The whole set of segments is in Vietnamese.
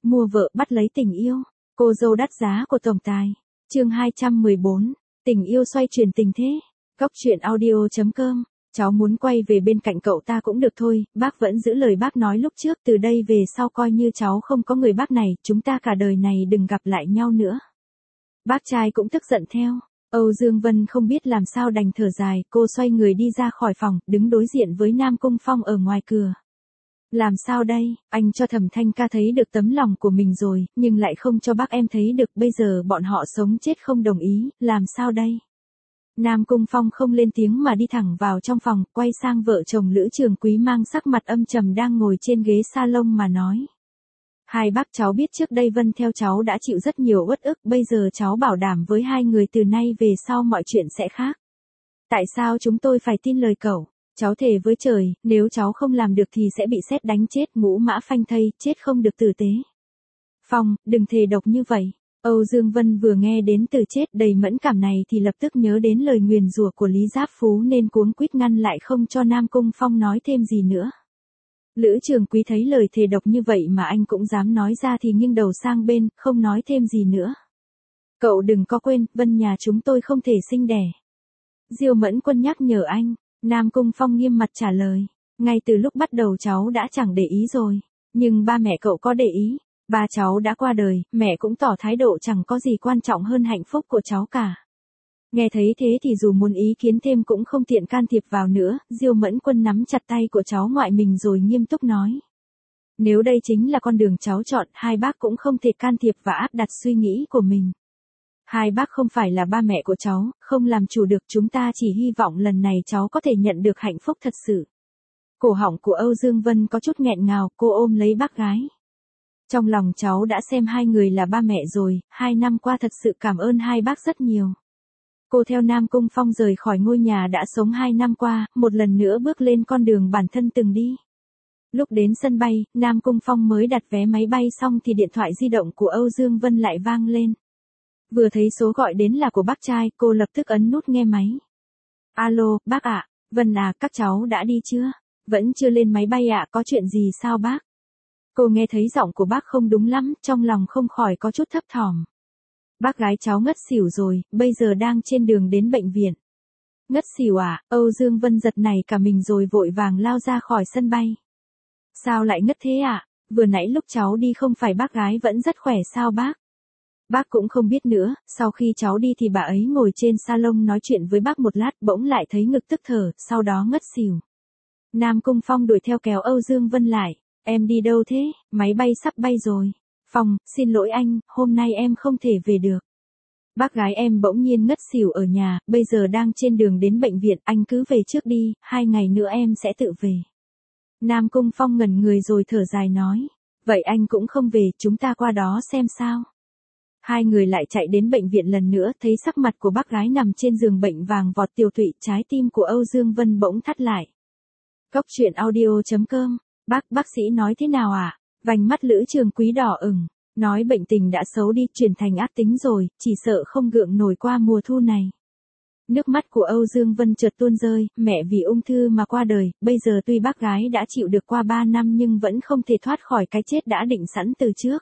mua vợ bắt lấy tình yêu. Cô dâu đắt giá của tổng tài. Chương 214, tình yêu xoay chuyển tình thế. Góc truyện audio.com. Cháu muốn quay về bên cạnh cậu ta cũng được thôi, bác vẫn giữ lời bác nói lúc trước, từ đây về sau coi như cháu không có người bác này, chúng ta cả đời này đừng gặp lại nhau nữa. Bác trai cũng tức giận theo. Âu Dương Vân không biết làm sao đành thở dài, cô xoay người đi ra khỏi phòng, đứng đối diện với Nam Cung Phong ở ngoài cửa. Làm sao đây, anh cho Thẩm Thanh Ca thấy được tấm lòng của mình rồi, nhưng lại không cho bác em thấy được, bây giờ bọn họ sống chết không đồng ý, làm sao đây? Nam Cung Phong không lên tiếng mà đi thẳng vào trong phòng, quay sang vợ chồng Lữ Trường Quý mang sắc mặt âm trầm đang ngồi trên ghế salon mà nói. Hai bác, cháu biết trước đây Vân theo cháu đã chịu rất nhiều uất ức, bây giờ cháu bảo đảm với hai người từ nay về sau mọi chuyện sẽ khác. Tại sao chúng tôi phải tin lời cậu? Cháu thề với trời, nếu cháu không làm được thì sẽ bị sét đánh chết, ngũ mã phanh thây, chết không được tử tế. Phong, đừng thề độc như vậy. Âu Dương Vân vừa nghe đến từ chết đầy mẫn cảm này thì lập tức nhớ đến lời nguyền rủa của Lý Giáp Phú nên cuống quýt ngăn lại không cho Nam Cung Phong nói thêm gì nữa. Lữ Trường Quý thấy lời thề độc như vậy mà anh cũng dám nói ra thì nghiêng đầu sang bên, không nói thêm gì nữa. Cậu đừng có quên, Vân nhà chúng tôi không thể sinh đẻ. Diêu Mẫn Quân nhắc nhở anh. Nam Cung Phong nghiêm mặt trả lời. Ngay từ lúc bắt đầu cháu đã chẳng để ý rồi. Nhưng ba mẹ cậu có để ý. Ba cháu đã qua đời, mẹ cũng tỏ thái độ chẳng có gì quan trọng hơn hạnh phúc của cháu cả. Nghe thấy thế thì dù muốn ý kiến thêm cũng không tiện can thiệp vào nữa, Diêu Mẫn Quân nắm chặt tay của cháu ngoại mình rồi nghiêm túc nói. Nếu đây chính là con đường cháu chọn, hai bác cũng không thể can thiệp và áp đặt suy nghĩ của mình. Hai bác không phải là ba mẹ của cháu, không làm chủ được, chúng ta chỉ hy vọng lần này cháu có thể nhận được hạnh phúc thật sự. Cổ họng của Âu Dương Vân có chút nghẹn ngào, cô ôm lấy bác gái. Trong lòng cháu đã xem hai người là ba mẹ rồi, 2 năm qua thật sự cảm ơn hai bác rất nhiều. Cô theo Nam Cung Phong rời khỏi ngôi nhà đã sống 2 năm qua, một lần nữa bước lên con đường bản thân từng đi. Lúc đến sân bay, Nam Cung Phong mới đặt vé máy bay xong thì điện thoại di động của Âu Dương Vân lại vang lên. Vừa thấy số gọi đến là của bác trai, cô lập tức ấn nút nghe máy. Alo, bác ạ, Vân à, các cháu đã đi chưa? Vẫn chưa lên máy bay ạ, có chuyện gì sao bác? Cô nghe thấy giọng của bác không đúng lắm, trong lòng không khỏi có chút thấp thỏm. Bác gái cháu ngất xỉu rồi, bây giờ đang trên đường đến bệnh viện. Ngất xỉu à? Âu Dương Vân giật nảy cả mình rồi vội vàng lao ra khỏi sân bay. Sao lại ngất thế ạ? Vừa nãy lúc cháu đi không phải bác gái vẫn rất khỏe sao bác? Bác cũng không biết nữa, sau khi cháu đi thì bà ấy ngồi trên salon nói chuyện với bác một lát bỗng lại thấy ngực tức thở, sau đó ngất xỉu. Nam Cung Phong đuổi theo kéo Âu Dương Vân lại. Em đi đâu thế? Máy bay sắp bay rồi. Phong, xin lỗi anh, hôm nay em không thể về được. Bác gái em bỗng nhiên ngất xỉu ở nhà, bây giờ đang trên đường đến bệnh viện, anh cứ về trước đi, 2 ngày nữa em sẽ tự về. Nam Cung Phong ngẩn người rồi thở dài nói. Vậy anh cũng không về, chúng ta qua đó xem sao. Hai người lại chạy đến bệnh viện lần nữa, thấy sắc mặt của bác gái nằm trên giường bệnh vàng vọt tiều tụy, trái tim của Âu Dương Vân bỗng thắt lại. Góc truyện audio.com. Bác sĩ nói thế nào ạ? Vành mắt Lữ Trường Quý đỏ ửng, nói bệnh tình đã xấu đi, chuyển thành ác tính rồi, chỉ sợ không gượng nổi qua mùa thu này. Nước mắt của Âu Dương Vân chợt tuôn rơi, mẹ vì ung thư mà qua đời, bây giờ tuy bác gái đã chịu được qua 3 năm nhưng vẫn không thể thoát khỏi cái chết đã định sẵn từ trước.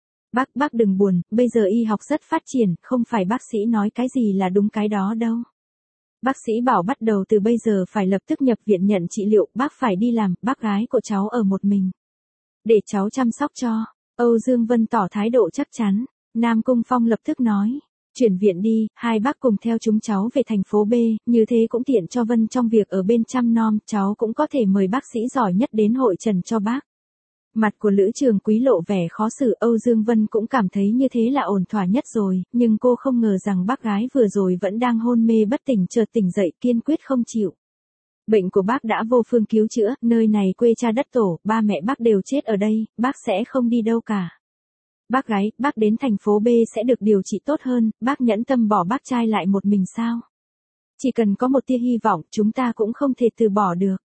Bác đừng buồn, bây giờ y học rất phát triển, không phải bác sĩ nói cái gì là đúng cái đó đâu. Bác sĩ bảo bắt đầu từ bây giờ phải lập tức nhập viện nhận trị liệu, bác phải đi làm, bác gái của cháu ở một mình. Để cháu chăm sóc cho. Âu Dương Vân tỏ thái độ chắc chắn. Nam Cung Phong lập tức nói. Chuyển viện đi, hai bác cùng theo chúng cháu về thành phố B, như thế cũng tiện cho Vân trong việc ở bên chăm nom, cháu cũng có thể mời bác sĩ giỏi nhất đến hội trần cho bác. Mặt của Lữ Trường Quý lộ vẻ khó xử, Âu Dương Vân cũng cảm thấy như thế là ổn thỏa nhất rồi, nhưng cô không ngờ rằng bác gái vừa rồi vẫn đang hôn mê bất tỉnh chợt tỉnh dậy kiên quyết không chịu. Bệnh của bác đã vô phương cứu chữa, nơi này quê cha đất tổ, ba mẹ bác đều chết ở đây, bác sẽ không đi đâu cả. Bác gái, bác đến thành phố B sẽ được điều trị tốt hơn, bác nhẫn tâm bỏ bác trai lại một mình sao? Chỉ cần có một tia hy vọng, chúng ta cũng không thể từ bỏ được.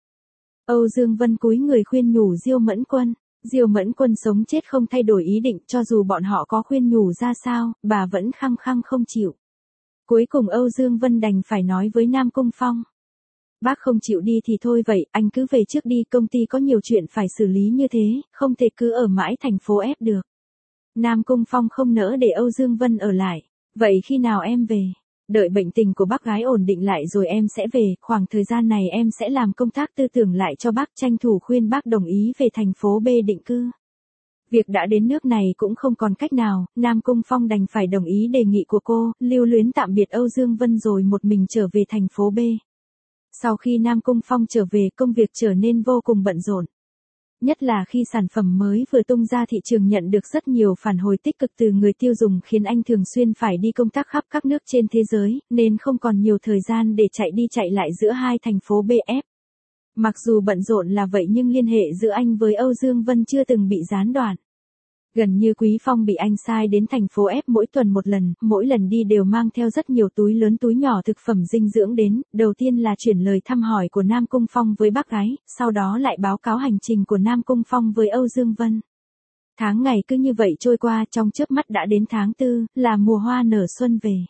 Âu Dương Vân cúi người khuyên nhủ Diêu Mẫn Quân. Diêu Mẫn Quân sống chết không thay đổi ý định, cho dù bọn họ có khuyên nhủ ra sao, bà vẫn khăng khăng không chịu. Cuối cùng Âu Dương Vân đành phải nói với Nam Cung Phong. Bác không chịu đi thì thôi vậy, anh cứ về trước đi, công ty có nhiều chuyện phải xử lý như thế, không thể cứ ở mãi thành phố F được. Nam Cung Phong không nỡ để Âu Dương Vân ở lại. Vậy khi nào em về? Đợi bệnh tình của bác gái ổn định lại rồi em sẽ về, khoảng thời gian này em sẽ làm công tác tư tưởng lại cho bác, tranh thủ khuyên bác đồng ý về thành phố B định cư. Việc đã đến nước này cũng không còn cách nào, Nam Cung Phong đành phải đồng ý đề nghị của cô, lưu luyến tạm biệt Âu Dương Vân rồi một mình trở về thành phố B. Sau khi Nam Cung Phong trở về, công việc trở nên vô cùng bận rộn. Nhất là khi sản phẩm mới vừa tung ra thị trường nhận được rất nhiều phản hồi tích cực từ người tiêu dùng, khiến anh thường xuyên phải đi công tác khắp các nước trên thế giới, nên không còn nhiều thời gian để chạy đi chạy lại giữa hai thành phố BF. Mặc dù bận rộn là vậy nhưng liên hệ giữa anh với Âu Dương Vân chưa từng bị gián đoạn. Gần như Quý Phong bị anh sai đến thành phố F mỗi tuần một lần, mỗi lần đi đều mang theo rất nhiều túi lớn túi nhỏ thực phẩm dinh dưỡng đến, đầu tiên là chuyển lời thăm hỏi của Nam Cung Phong với bác gái, sau đó lại báo cáo hành trình của Nam Cung Phong với Âu Dương Vân. Tháng ngày cứ như vậy trôi qua, trong chớp mắt đã đến tháng 4, là mùa hoa nở xuân về.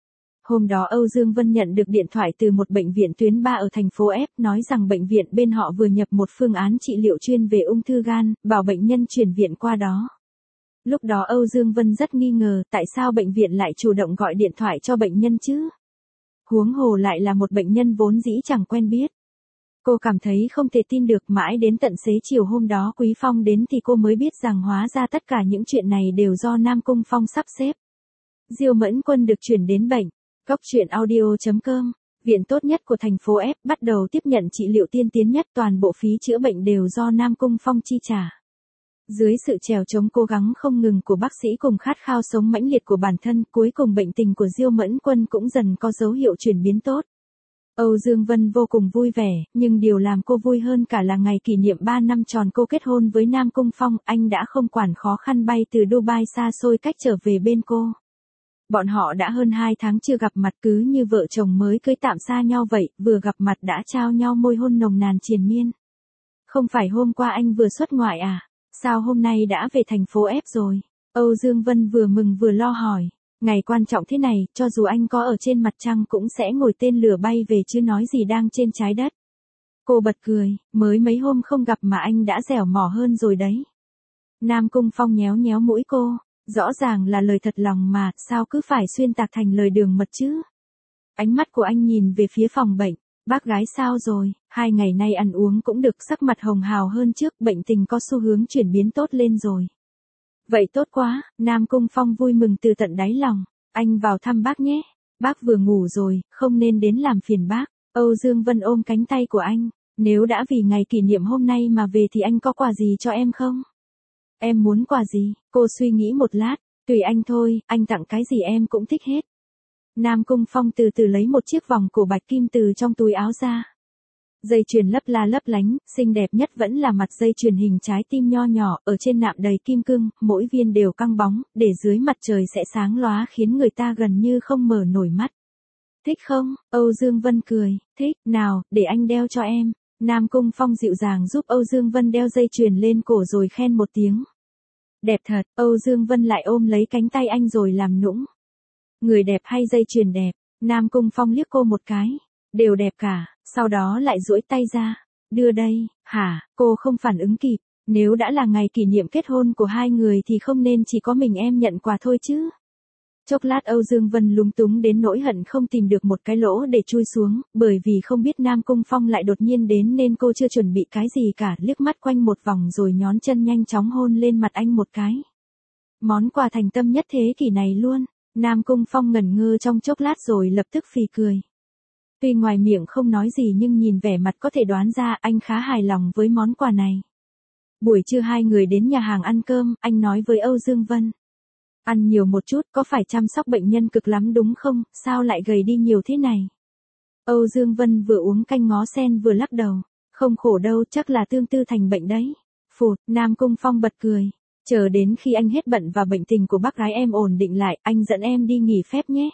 Hôm đó Âu Dương Vân nhận được điện thoại từ một bệnh viện tuyến 3 ở thành phố F, nói rằng bệnh viện bên họ vừa nhập một phương án trị liệu chuyên về ung thư gan, bảo bệnh nhân chuyển viện qua đó. Lúc đó Âu Dương Vân rất nghi ngờ tại sao bệnh viện lại chủ động gọi điện thoại cho bệnh nhân chứ. Huống hồ lại là một bệnh nhân vốn dĩ chẳng quen biết. Cô cảm thấy không thể tin được, mãi đến tận xế chiều hôm đó Quý Phong đến thì cô mới biết rằng hóa ra tất cả những chuyện này đều do Nam Cung Phong sắp xếp. Diêu Mẫn Quân được chuyển đến bệnh. Goctruyện.audio.com, viện tốt nhất của thành phố F bắt đầu tiếp nhận trị liệu tiên tiến nhất, toàn bộ phí chữa bệnh đều do Nam Cung Phong chi trả. Dưới sự trèo chống cố gắng không ngừng của bác sĩ cùng khát khao sống mãnh liệt của bản thân, cuối cùng bệnh tình của Diêu Mẫn Quân cũng dần có dấu hiệu chuyển biến tốt. Âu Dương Vân vô cùng vui vẻ, nhưng điều làm cô vui hơn cả là ngày kỷ niệm 3 năm tròn cô kết hôn với Nam Cung Phong, anh đã không quản khó khăn bay từ Dubai xa xôi cách trở về bên cô. Bọn họ đã hơn 2 tháng chưa gặp mặt, cứ như vợ chồng mới cưới tạm xa nhau vậy, vừa gặp mặt đã trao nhau môi hôn nồng nàn triền miên. Không phải hôm qua anh vừa xuất ngoại à? Sao hôm nay đã về thành phố F rồi? Âu Dương Vân vừa mừng vừa lo hỏi. Ngày quan trọng thế này, cho dù anh có ở trên mặt trăng cũng sẽ ngồi tên lửa bay về chứ nói gì đang trên trái đất. Cô bật cười, mới mấy hôm không gặp mà anh đã dẻo mỏ hơn rồi đấy. Nam Cung Phong nhéo nhéo mũi cô, rõ ràng là lời thật lòng mà, sao cứ phải xuyên tạc thành lời đường mật chứ? Ánh mắt của anh nhìn về phía phòng bệnh. Bác gái sao rồi, 2 ngày nay ăn uống cũng được, sắc mặt hồng hào hơn trước, bệnh tình có xu hướng chuyển biến tốt lên rồi. Vậy tốt quá, Nam Cung Phong vui mừng từ tận đáy lòng, anh vào thăm bác nhé, bác vừa ngủ rồi, không nên đến làm phiền bác. Âu Dương Vân ôm cánh tay của anh, nếu đã vì ngày kỷ niệm hôm nay mà về thì anh có quà gì cho em không? Em muốn quà gì? Cô suy nghĩ một lát, tùy anh thôi, anh tặng cái gì em cũng thích hết. Nam Cung Phong từ từ lấy một chiếc vòng cổ bạch kim từ trong túi áo ra. Dây chuyền lấp la lấp lánh, xinh đẹp nhất vẫn là mặt dây chuyền hình trái tim nho nhỏ, ở trên nạm đầy kim cương, mỗi viên đều căng bóng, để dưới mặt trời sẽ sáng lóa khiến người ta gần như không mở nổi mắt. Thích không? Âu Dương Vân cười, thích, nào, để anh đeo cho em. Nam Cung Phong dịu dàng giúp Âu Dương Vân đeo dây chuyền lên cổ rồi khen một tiếng. Đẹp thật, Âu Dương Vân lại ôm lấy cánh tay anh rồi làm nũng. Người đẹp hay dây chuyền đẹp? Nam Cung Phong liếc cô một cái. Đều đẹp cả, sau đó lại duỗi tay ra. Đưa đây, hả? Cô không phản ứng kịp. Nếu đã là ngày kỷ niệm kết hôn của hai người thì không nên chỉ có mình em nhận quà thôi chứ. Chốc lát Âu Dương Vân lúng túng đến nỗi hận không tìm được một cái lỗ để chui xuống, bởi vì không biết Nam Cung Phong lại đột nhiên đến nên cô chưa chuẩn bị cái gì cả, liếc mắt quanh một vòng rồi nhón chân nhanh chóng hôn lên mặt anh một cái. Món quà thành tâm nhất thế kỷ này luôn. Nam Cung Phong ngẩn ngơ trong chốc lát rồi lập tức phì cười. Tuy ngoài miệng không nói gì nhưng nhìn vẻ mặt có thể đoán ra anh khá hài lòng với món quà này. Buổi trưa hai người đến nhà hàng ăn cơm, anh nói với Âu Dương Vân. Ăn nhiều một chút, có phải chăm sóc bệnh nhân cực lắm đúng không, sao lại gầy đi nhiều thế này? Âu Dương Vân vừa uống canh ngó sen vừa lắc đầu. Không khổ đâu, chắc là tương tư thành bệnh đấy. Phụt, Nam Cung Phong bật cười. Chờ đến khi anh hết bận và bệnh tình của bác gái em ổn định lại, anh dẫn em đi nghỉ phép nhé.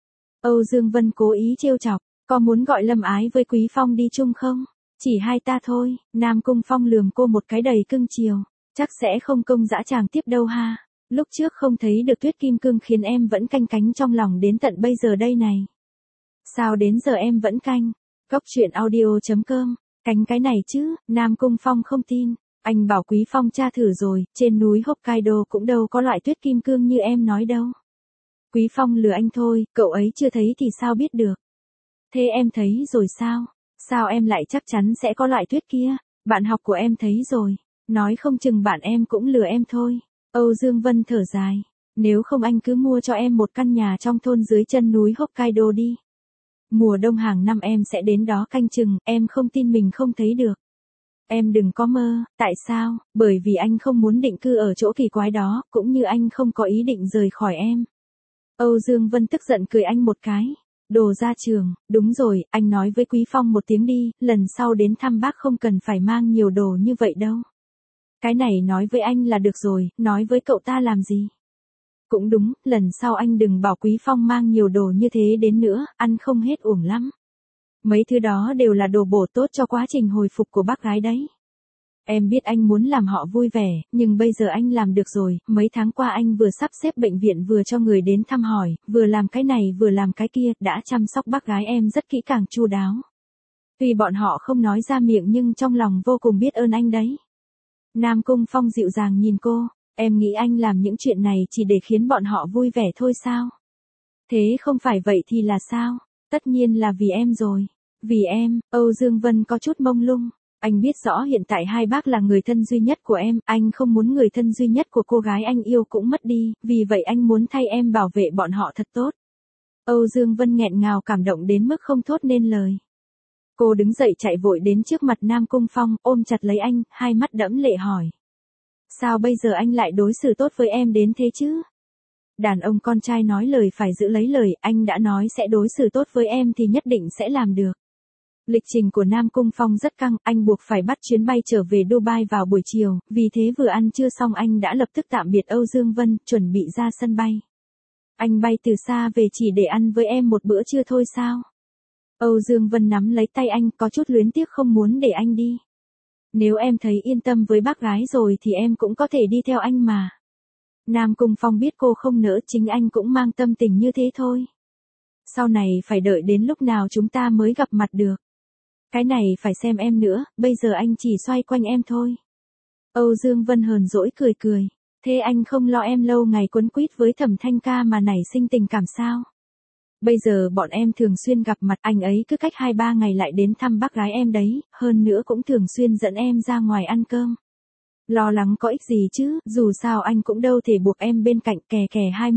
Âu Dương Vân cố ý trêu chọc, có muốn gọi Lâm Ái với Quý Phong đi chung không? Chỉ hai ta thôi. Nam Cung Phong lườm cô một cái đầy cưng chiều. Chắc sẽ không công dã tràng tiếp đâu ha. Lúc trước không thấy được Tuyết Kim Cương khiến em vẫn canh cánh trong lòng đến tận bây giờ đây này. Sao đến giờ em vẫn canh? Goctruyện.audio.com, cánh cái này chứ, Nam Cung Phong không tin. Anh bảo Quý Phong tra thử rồi, trên núi Hokkaido cũng đâu có loại tuyết kim cương như em nói đâu. Quý Phong lừa anh thôi, cậu ấy chưa thấy thì sao biết được. Thế em thấy rồi sao? Sao em lại chắc chắn sẽ có loại tuyết kia? Bạn học của em thấy rồi. Nói không chừng bạn em cũng lừa em thôi. Âu Dương Vân thở dài. Nếu không anh cứ mua cho em một căn nhà trong thôn dưới chân núi Hokkaido đi. Mùa đông hàng năm em sẽ đến đó canh chừng, em không tin mình không thấy được. Em đừng có mơ, tại sao? Bởi vì anh không muốn định cư ở chỗ kỳ quái đó, cũng như anh không có ý định rời khỏi em. Âu Dương Vân tức giận cười anh một cái. Đồ ra trường, đúng rồi, anh nói với Quý Phong một tiếng đi, lần sau đến thăm bác không cần phải mang nhiều đồ như vậy đâu. Cái này nói với anh là được rồi, nói với cậu ta làm gì? Cũng đúng, lần sau anh đừng bảo Quý Phong mang nhiều đồ như thế đến nữa, ăn không hết uổng lắm. Mấy thứ đó đều là đồ bổ tốt cho quá trình hồi phục của bác gái đấy. Em biết anh muốn làm họ vui vẻ, nhưng bây giờ anh làm được rồi, mấy tháng qua anh vừa sắp xếp bệnh viện vừa cho người đến thăm hỏi, vừa làm cái này vừa làm cái kia, đã chăm sóc bác gái em rất kỹ càng chu đáo. Tuy bọn họ không nói ra miệng nhưng trong lòng vô cùng biết ơn anh đấy. Nam Cung Phong dịu dàng nhìn cô, em nghĩ anh làm những chuyện này chỉ để khiến bọn họ vui vẻ thôi sao? Thế không phải vậy thì là sao? Tất nhiên là vì em rồi. Vì em, Âu Dương Vân có chút mông lung. Anh biết rõ hiện tại hai bác là người thân duy nhất của em, anh không muốn người thân duy nhất của cô gái anh yêu cũng mất đi, vì vậy anh muốn thay em bảo vệ bọn họ thật tốt. Âu Dương Vân nghẹn ngào cảm động đến mức không thốt nên lời. Cô đứng dậy chạy vội đến trước mặt Nam Cung Phong, ôm chặt lấy anh, hai mắt đẫm lệ hỏi. Sao bây giờ anh lại đối xử tốt với em đến thế chứ? Đàn ông con trai nói lời phải giữ lấy lời, anh đã nói sẽ đối xử tốt với em thì nhất định sẽ làm được. Lịch trình của Nam Cung Phong rất căng, anh buộc phải bắt chuyến bay trở về Dubai vào buổi chiều, vì thế vừa ăn trưa xong anh đã lập tức tạm biệt Âu Dương Vân, chuẩn bị ra sân bay. Anh bay từ xa về chỉ để ăn với em một bữa trưa thôi sao? Âu Dương Vân nắm lấy tay anh, có chút luyến tiếc không muốn để anh đi. Nếu em thấy yên tâm với bác gái rồi thì em cũng có thể đi theo anh mà. Nam Cung Phong biết cô không nỡ, chính anh cũng mang tâm tình như thế thôi. Sau này phải đợi đến lúc nào chúng ta mới gặp mặt được. Cái này phải xem em nữa, bây giờ anh chỉ xoay quanh em thôi. Âu Dương Vân hờn dỗi cười cười. Thế anh không lo em lâu ngày quấn quýt với Thẩm Thanh Ca mà nảy sinh tình cảm sao? Bây giờ bọn em thường xuyên gặp mặt, anh ấy cứ cách 2-3 ngày lại đến thăm bác gái em đấy, hơn nữa cũng thường xuyên dẫn em ra ngoài ăn cơm. Lo lắng có ích gì chứ, dù sao anh cũng đâu thể buộc em bên cạnh, kè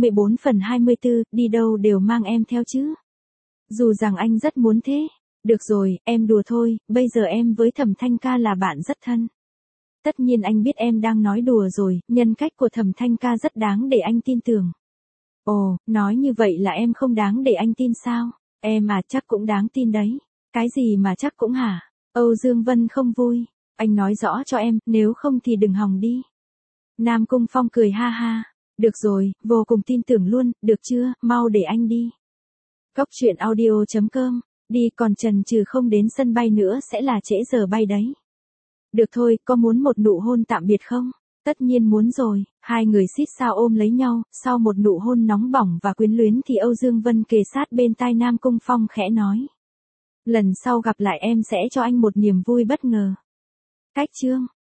24/24, đi đâu đều mang em theo chứ. Dù rằng anh rất muốn thế. Được rồi, em đùa thôi, bây giờ em với Thẩm Thanh Ca là bạn rất thân. Tất nhiên anh biết em đang nói đùa rồi, nhân cách của Thẩm Thanh Ca rất đáng để anh tin tưởng. Ồ, nói như vậy là em không đáng để anh tin sao? Em à, chắc cũng đáng tin đấy. Cái gì mà chắc cũng hả? Âu Dương Vân không vui. Anh nói rõ cho em, nếu không thì đừng hòng đi. Nam Cung Phong cười ha ha. Được rồi, vô cùng tin tưởng luôn, được chưa, mau để anh đi. Cốc truyện audio.com. Đi còn chần chừ không đến sân bay nữa sẽ là trễ giờ bay đấy. Được thôi, có muốn một nụ hôn tạm biệt không? Tất nhiên muốn rồi, hai người xít sao ôm lấy nhau, sau một nụ hôn nóng bỏng và quyến luyến thì Âu Dương Vân kề sát bên tai Nam Cung Phong khẽ nói. Lần sau gặp lại em sẽ cho anh một niềm vui bất ngờ. Cách chương.